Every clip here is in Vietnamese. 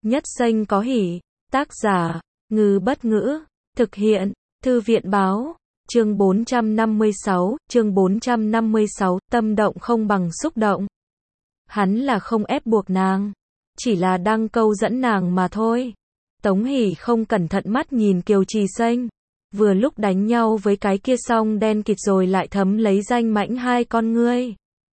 Nhất Xanh có hỉ. Tác giả, Ngư Bất Ngữ. Thực hiện, Thư viện Báo. Chương 456, tâm động không bằng xúc động. Hắn là không ép buộc nàng, chỉ là đang câu dẫn nàng mà thôi. Tống Hỷ không cẩn thận mắt nhìn Kiều Trì Xanh, vừa lúc đánh nhau với cái kia xong đen kịt rồi lại thấm lấy danh mãnh hai con ngươi.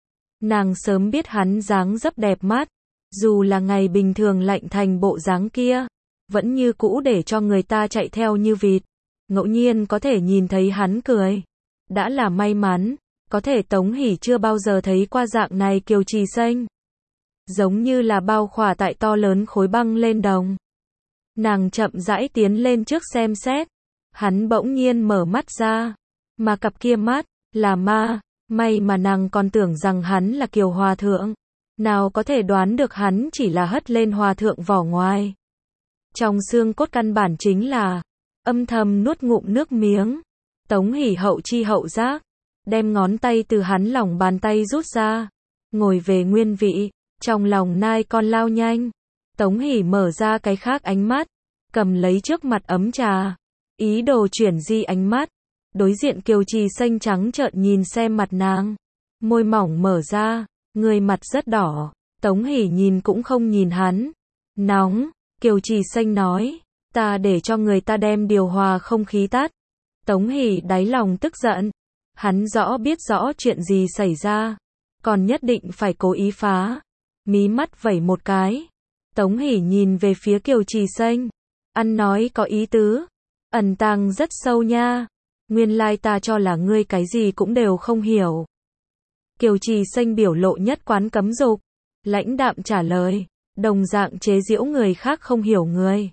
Nàng sớm biết hắn dáng dấp đẹp mắt, dù là ngày bình thường lạnh thành bộ dáng kia, vẫn như cũ để cho người ta chạy theo như vịt. Ngẫu nhiên có thể nhìn thấy hắn cười, đã là may mắn. Có thể Tống Hỷ chưa bao giờ thấy qua dạng này Kiều Trì Xanh, giống như là bao khỏa tại to lớn khối băng lên đồng. Nàng chậm rãi tiến lên trước xem xét, hắn bỗng nhiên mở mắt ra, mà cặp kia mắt là ma. May mà nàng còn tưởng rằng hắn là Kiều Hòa Thượng, nào có thể đoán được hắn chỉ là hất lên Hòa Thượng vỏ ngoài. Trong xương cốt căn bản chính là âm thầm nuốt ngụm nước miếng. Tống Hỷ hậu chi hậu giác, đem ngón tay từ hắn lòng bàn tay rút ra, ngồi về nguyên vị, trong lòng nai con lao nhanh. Tống Hỷ mở ra cái khác ánh mắt, cầm lấy trước mặt ấm trà, ý đồ chuyển di ánh mắt. Đối diện Kiều Trì Xanh trắng trợn nhìn xem mặt nàng, môi mỏng mở ra, người mặt rất đỏ. Tống Hỷ nhìn cũng không nhìn hắn. Nóng, Kiều Trì Xanh nói, ta để cho người ta đem điều hòa không khí tắt. Tống Hỷ đáy lòng tức giận, hắn biết rõ chuyện gì xảy ra, còn nhất định phải cố ý phá. Mí mắt vẩy một cái, Tống Hỷ nhìn về phía Kiều Trì Xanh, ăn nói có ý tứ, ẩn tàng rất sâu nha. Nguyên lai ta cho là ngươi cái gì cũng đều không hiểu. Kiều Trì Xanh biểu lộ nhất quán cấm dục, lãnh đạm trả lời, đồng dạng chế giễu người khác không hiểu người.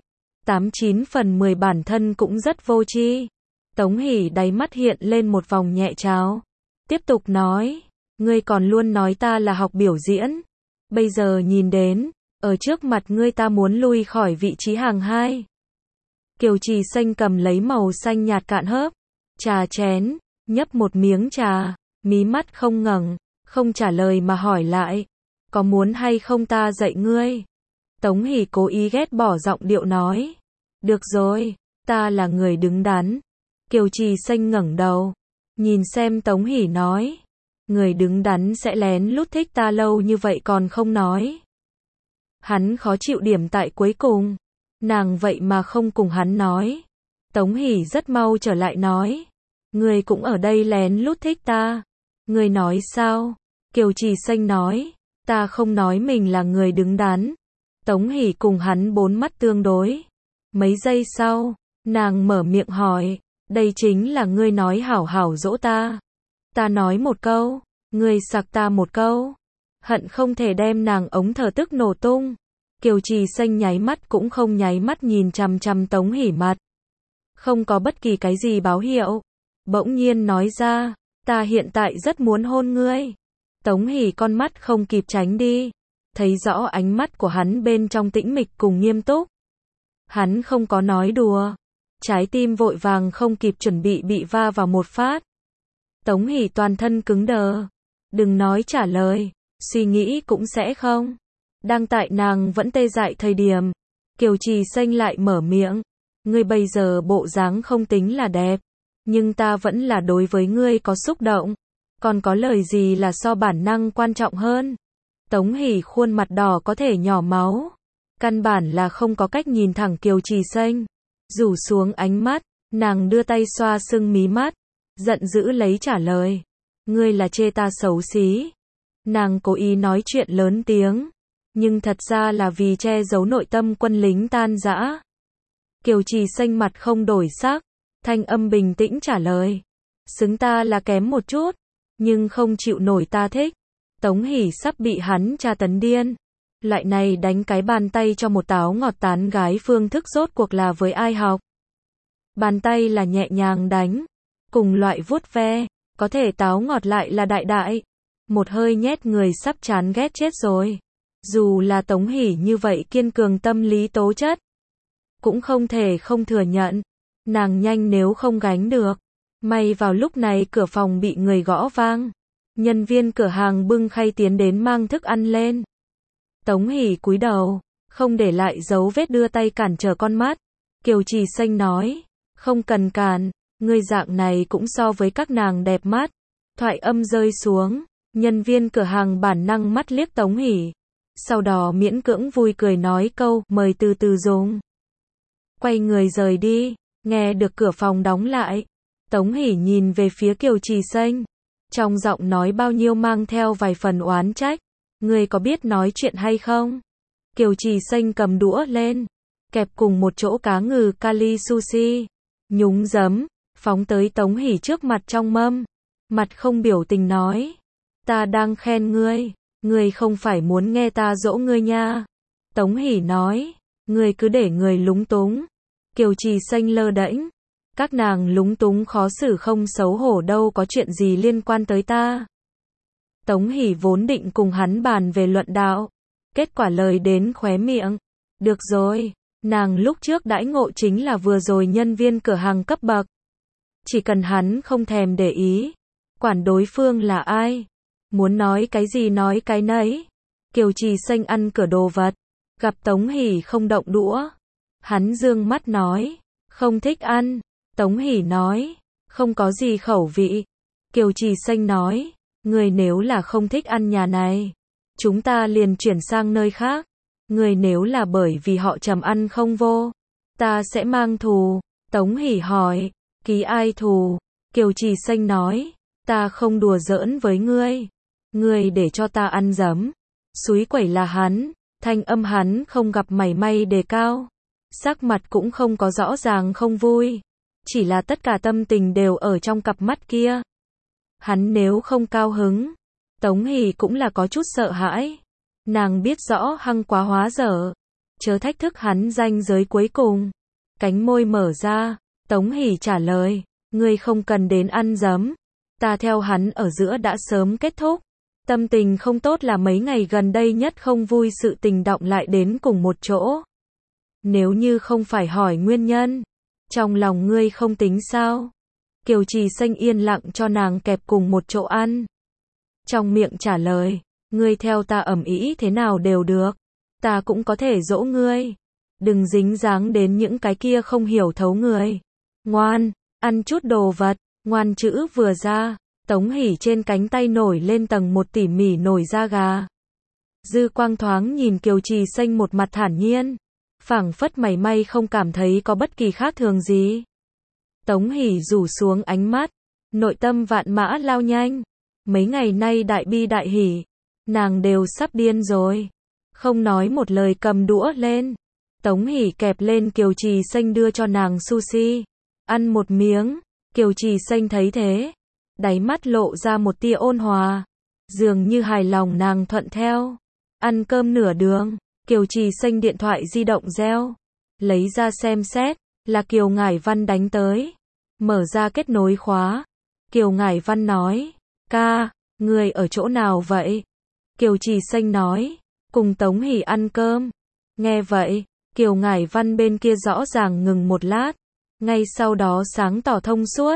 89 phần 10 bản thân cũng rất vô tri. Tống Hỷ đáy mắt hiện lên một vòng nhẹ trào, tiếp tục nói, ngươi còn luôn nói ta là học biểu diễn. Bây giờ nhìn đến, ở trước mặt ngươi ta muốn lui khỏi vị trí hàng hai. Kiều Trì Xanh cầm lấy màu xanh nhạt cạn hớp trà chén, nhấp một miếng trà, mí mắt không ngẩng, không trả lời mà hỏi lại, có muốn hay không ta dạy ngươi? Tống Hỷ cố ý ghét bỏ giọng điệu nói, được rồi, ta là người đứng đắn. Kiều Trì Xanh ngẩng đầu, nhìn xem Tống Hỷ nói, người đứng đắn sẽ lén lút thích ta lâu như vậy còn không nói. Hắn khó chịu điểm tại cuối cùng, nàng vậy mà không cùng hắn nói. Tống Hỷ rất mau trở lại nói, người cũng ở đây lén lút thích ta. Người nói sao? Kiều Trì Xanh nói, ta không nói mình là người đứng đắn. Tống Hỷ cùng hắn bốn mắt tương đối. Mấy giây sau, nàng mở miệng hỏi, đây chính là ngươi nói hảo hảo dỗ ta. Ta nói một câu, ngươi sặc ta một câu. Hận không thể đem nàng ống thở tức nổ tung. Kiều Trì Xanh nháy mắt cũng không nháy mắt nhìn chằm chằm Tống Hỷ mặt. Không có bất kỳ cái gì báo hiệu. Bỗng nhiên nói ra, ta hiện tại rất muốn hôn ngươi. Tống Hỷ con mắt không kịp tránh đi, thấy rõ ánh mắt của hắn bên trong tĩnh mịch cùng nghiêm túc. Hắn không có nói đùa, trái tim vội vàng không kịp chuẩn bị va vào một phát. Tống Hỷ toàn thân cứng đờ, đừng nói trả lời, suy nghĩ cũng sẽ không. Đang tại nàng vẫn tê dại thời điểm, Kiều Trì Xanh lại mở miệng, ngươi bây giờ bộ dáng không tính là đẹp, nhưng ta vẫn là đối với ngươi có xúc động. Còn có lời gì là so bản năng quan trọng hơn? Tống Hỷ khuôn mặt đỏ có thể nhỏ máu, căn bản là không có cách nhìn thẳng Kiều Trì Xanh. Rủ xuống ánh mắt, nàng đưa tay xoa sưng mí mắt, giận dữ lấy trả lời, ngươi là chê ta xấu xí. Nàng cố ý nói chuyện lớn tiếng, nhưng thật ra là vì che giấu nội tâm quân lính tan rã. Kiều Trì Xanh mặt không đổi sắc, thanh âm bình tĩnh trả lời, xứng ta là kém một chút, nhưng không chịu nổi ta thích. Tống Hỷ sắp bị hắn tra tấn điên. Loại này đánh cái bàn tay cho một táo ngọt tán gái phương thức rốt cuộc là với ai học. Bàn tay là nhẹ nhàng đánh, cùng loại vuốt ve, có thể táo ngọt lại là đại đại. Một hơi nhét người sắp chán ghét chết rồi. Dù là Tống Hỷ như vậy kiên cường tâm lý tố chất, cũng không thể không thừa nhận, nàng nhanh nếu không gánh được. May vào lúc này cửa phòng bị người gõ vang. Nhân viên cửa hàng bưng khay tiến đến mang thức ăn lên. Tống Hỷ cúi đầu, không để lại dấu vết đưa tay cản trở con mắt. Kiều Trì Xanh nói, không cần cản, ngươi dạng này cũng so với các nàng đẹp mắt. Thoại âm rơi xuống, nhân viên cửa hàng bản năng mắt liếc Tống Hỷ. Sau đó miễn cưỡng vui cười nói câu, mời từ từ dùng. Quay người rời đi, nghe được cửa phòng đóng lại. Tống Hỷ nhìn về phía Kiều Trì Xanh. Trong giọng nói bao nhiêu mang theo vài phần oán trách. Ngươi có biết nói chuyện hay không? Kiều Trì Xanh cầm đũa lên, kẹp cùng một chỗ cá ngừ kali sushi, nhúng giấm, phóng tới Tống Hỷ trước mặt trong mâm. Mặt không biểu tình nói, ta đang khen ngươi, ngươi không phải muốn nghe ta dỗ ngươi nha. Tống Hỷ nói, ngươi cứ để người lúng túng. Kiều Trì Xanh lơ đễnh, các nàng lúng túng khó xử không xấu hổ đâu có chuyện gì liên quan tới ta. Tống Hỷ vốn định cùng hắn bàn về luận đạo, kết quả lời đến khóe miệng. Được rồi, nàng lúc trước đãi ngộ chính là vừa rồi nhân viên cửa hàng cấp bậc. Chỉ cần hắn không thèm để ý, quản đối phương là ai, muốn nói cái gì nói cái nấy. Kiều Trì Xanh ăn cửa đồ vật, gặp Tống Hỷ không động đũa. Hắn dương mắt nói, không thích ăn. Tống Hỷ nói, không có gì khẩu vị. Kiều Trì Xanh nói, người nếu là không thích ăn nhà này, chúng ta liền chuyển sang nơi khác. Người nếu là bởi vì họ Trầm ăn không vô, ta sẽ mang thù. Tống Hỷ hỏi, ký ai thù? Kiều Trì Xanh nói, ta không đùa giỡn với ngươi. Ngươi để cho ta ăn giấm. Súi quẩy là hắn, thanh âm hắn không gặp mảy may đề cao. Sắc mặt cũng không có rõ ràng không vui. Chỉ là tất cả tâm tình đều ở trong cặp mắt kia. Hắn nếu không cao hứng, Tống Hỷ cũng là có chút sợ hãi. Nàng biết rõ hăng quá hóa dở, chớ thách thức hắn ranh giới cuối cùng. Cánh môi mở ra, Tống Hỷ trả lời, ngươi không cần đến ăn giấm. Ta theo hắn ở giữa đã sớm kết thúc. Tâm tình không tốt là mấy ngày gần đây nhất không vui sự tình động lại đến cùng một chỗ. Nếu như không phải hỏi nguyên nhân, trong lòng ngươi không tính sao? Kiều Trì Xanh yên lặng cho nàng kẹp cùng một chỗ ăn. Trong miệng trả lời, ngươi theo ta ầm ĩ thế nào đều được. Ta cũng có thể dỗ ngươi. Đừng dính dáng đến những cái kia không hiểu thấu người. Ngoan, ăn chút đồ vật. Ngoan chữ vừa ra, Tống Hỷ trên cánh tay nổi lên tầng một tỉ mỉ nổi da gà. Dư quang thoáng nhìn Kiều Trì Xanh một mặt thản nhiên, phảng phất mảy may không cảm thấy có bất kỳ khác thường gì. Tống Hỷ rủ xuống ánh mắt, nội tâm vạn mã lao nhanh. Mấy ngày nay đại bi đại hỉ, nàng đều sắp điên rồi. Không nói một lời cầm đũa lên. Tống Hỷ kẹp lên Kiều Trì Xanh đưa cho nàng sushi. Ăn một miếng, Kiều Trì Xanh thấy thế, đáy mắt lộ ra một tia ôn hòa. Dường như hài lòng nàng thuận theo. Ăn cơm nửa đường, Kiều Trì Xanh điện thoại di động reo. Lấy ra xem xét, là Kiều Ngải Văn đánh tới. Mở ra kết nối khóa. Kiều Ngải Văn nói, ca, người ở chỗ nào vậy? Kiều Trì Xanh nói, cùng Tống Hỷ ăn cơm. Nghe vậy, Kiều Ngải Văn bên kia rõ ràng ngừng một lát. Ngay sau đó sáng tỏ thông suốt.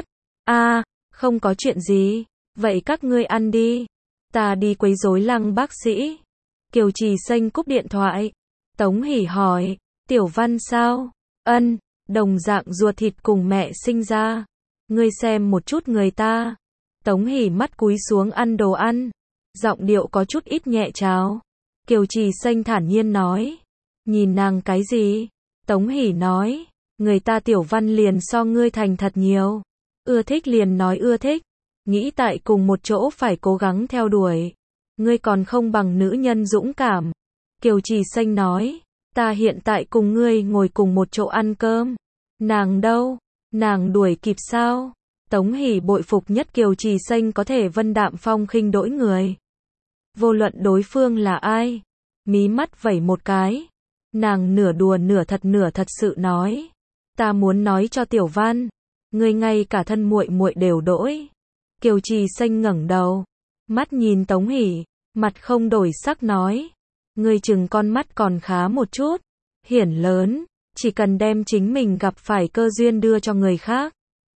Không có chuyện gì. Vậy các ngươi ăn đi. Ta đi quấy rối Lăng bác sĩ. Kiều Trì Xanh cúp điện thoại. Tống Hỷ hỏi, Tiểu Văn sao? Ân, đồng dạng ruột thịt cùng mẹ sinh ra. Ngươi xem một chút người ta. Tống Hỷ mắt cúi xuống ăn đồ ăn. Giọng điệu có chút ít nhẹ chào. Kiều Trì Xanh thản nhiên nói. Nhìn nàng cái gì? Tống Hỷ nói. Người ta Tiểu Văn liền so ngươi thành thật nhiều. Ưa thích liền nói ưa thích. Nghĩ tại cùng một chỗ phải cố gắng theo đuổi. Ngươi còn không bằng nữ nhân dũng cảm. Kiều Trì Xanh nói. Ta hiện tại cùng ngươi ngồi cùng một chỗ ăn cơm. Nàng đâu? Nàng đuổi kịp sao? Tống Hỷ bội phục nhất Kiều Trì Xanh có thể vân đạm phong khinh đỗi người. Vô luận đối phương là ai. Mí mắt vẩy một cái. Nàng nửa đùa nửa thật sự nói. Ta muốn nói cho Tiểu Văn. Ngươi ngay cả thân muội muội đều đỗi. Kiều Trì Xanh ngẩng đầu. Mắt nhìn Tống Hỷ. Mặt không đổi sắc nói. Ngươi chừng con mắt còn khá một chút. Hiển lớn. Chỉ cần đem chính mình gặp phải cơ duyên đưa cho người khác.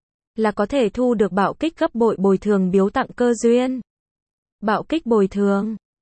Là có thể thu được bạo kích gấp bội bồi thường biếu tặng cơ duyên. Bạo kích bồi thường.